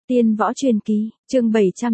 Tiên võ truyền kỳ, chương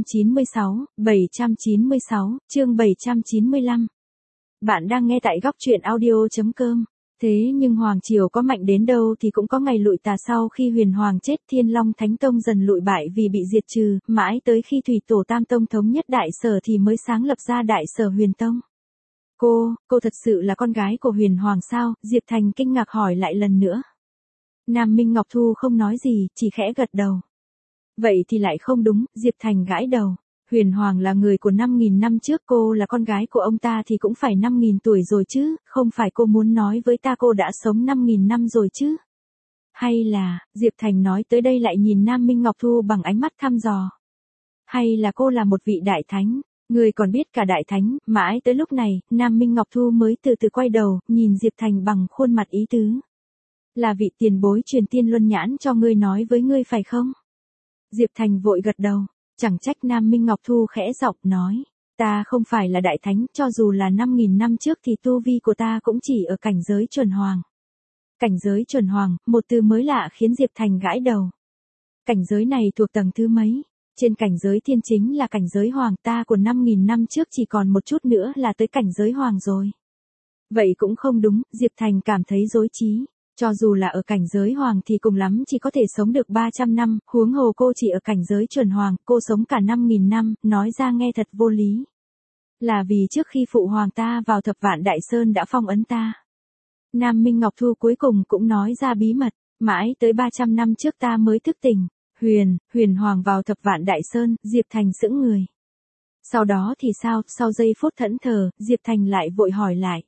796, chương 795. Bạn đang nghe tại góc truyện audio.com. Thế nhưng Hoàng Triều có mạnh đến đâu thì cũng có ngày lụi tà, sau khi Huyền Hoàng chết Thiên Long Thánh Tông dần lụi bại vì bị diệt trừ, mãi tới khi Thủy Tổ Tam Tông thống nhất Đại Sở thì mới sáng lập ra Đại Sở Huyền Tông. Cô thật sự là con gái của Huyền Hoàng sao? Diệp Thành kinh ngạc hỏi lại lần nữa. Nam Minh Ngọc Thu không nói gì, chỉ khẽ gật đầu. Vậy thì lại không đúng, Diệp Thành gãi đầu. Huyền Hoàng là người của 5.000 năm trước, cô là con gái của ông ta thì cũng phải 5.000 tuổi rồi chứ, không phải cô muốn nói với ta cô đã sống 5.000 năm rồi chứ? Hay là, Diệp Thành nói tới đây lại nhìn Nam Minh Ngọc Thu bằng ánh mắt thăm dò. Hay là cô là một vị đại thánh? Người còn biết cả đại thánh? Mãi tới lúc này, Nam Minh Ngọc Thu mới từ từ quay đầu, nhìn Diệp Thành bằng khuôn mặt ý tứ. Là vị tiền bối truyền tiên luân nhãn cho ngươi nói với ngươi phải không? Diệp Thành vội gật đầu, chẳng trách. Nam Minh Ngọc Thu khẽ giọng nói, ta không phải là đại thánh, cho dù là 5.000 năm trước thì tu vi của ta cũng chỉ ở cảnh giới chuẩn hoàng. Cảnh giới chuẩn hoàng, một từ mới lạ khiến Diệp Thành gãi đầu. Cảnh giới này thuộc tầng thứ mấy? Trên cảnh giới thiên chính là cảnh giới hoàng, ta của 5.000 năm trước chỉ còn một chút nữa là tới cảnh giới hoàng rồi. Vậy cũng không đúng, Diệp Thành cảm thấy rối trí. Cho dù là ở cảnh giới hoàng thì cùng lắm chỉ có thể sống được 300 năm, huống hồ cô chỉ ở cảnh giới chuẩn hoàng, cô sống cả 5.000 năm, nói ra nghe thật vô lý. Là vì trước khi phụ hoàng ta vào Thập Vạn Đại Sơn đã phong ấn ta. Nam Minh Ngọc Thu cuối cùng cũng nói ra bí mật, mãi tới 300 năm trước ta mới thức tỉnh. Huyền Hoàng vào Thập Vạn Đại Sơn, Diệp Thành sững người. Sau đó thì sao? Sau giây phút thẫn thờ, Diệp Thành lại vội hỏi lại.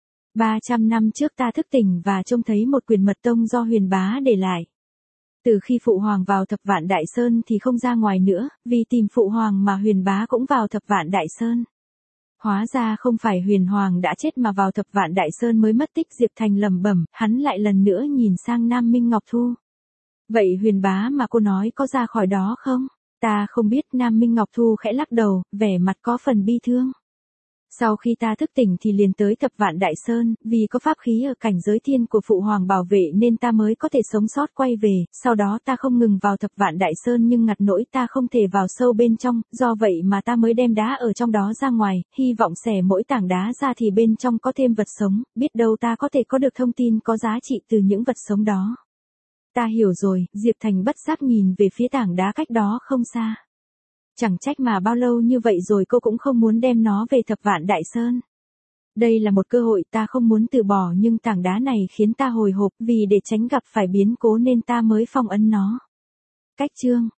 300 năm trước ta thức tỉnh và trông thấy một quyền mật tông do Huyền Bá để lại. Từ khi phụ hoàng vào Thập Vạn Đại Sơn thì không ra ngoài nữa, vì tìm phụ hoàng mà Huyền Bá cũng vào Thập Vạn Đại Sơn. Hóa ra không phải Huyền Hoàng đã chết mà vào Thập Vạn Đại Sơn mới mất tích. Diệp Thành lẩm bẩm, hắn lại lần nữa nhìn sang Nam Minh Ngọc Thu. Vậy Huyền Bá mà cô nói có ra khỏi đó không? Ta không biết. Nam Minh Ngọc Thu khẽ lắc đầu, vẻ mặt có phần bi thương. Sau khi ta thức tỉnh thì liền tới Thập Vạn Đại Sơn, vì có pháp khí ở cảnh giới thiên của phụ hoàng bảo vệ nên ta mới có thể sống sót quay về, sau đó ta không ngừng vào Thập Vạn Đại Sơn nhưng ngặt nỗi ta không thể vào sâu bên trong, do vậy mà ta mới đem đá ở trong đó ra ngoài, hy vọng xẻ mỗi tảng đá ra thì bên trong có thêm vật sống, biết đâu ta có thể có được thông tin có giá trị từ những vật sống đó. Ta hiểu rồi, Diệp Thành bất giác nhìn về phía tảng đá cách đó không xa. Chẳng trách mà bao lâu như vậy rồi cô cũng không muốn đem nó về Thập Vạn Đại Sơn. Đây là một cơ hội ta không muốn từ bỏ, nhưng tảng đá này khiến ta hồi hộp, vì để tránh gặp phải biến cố nên ta mới phong ấn nó. Cách chương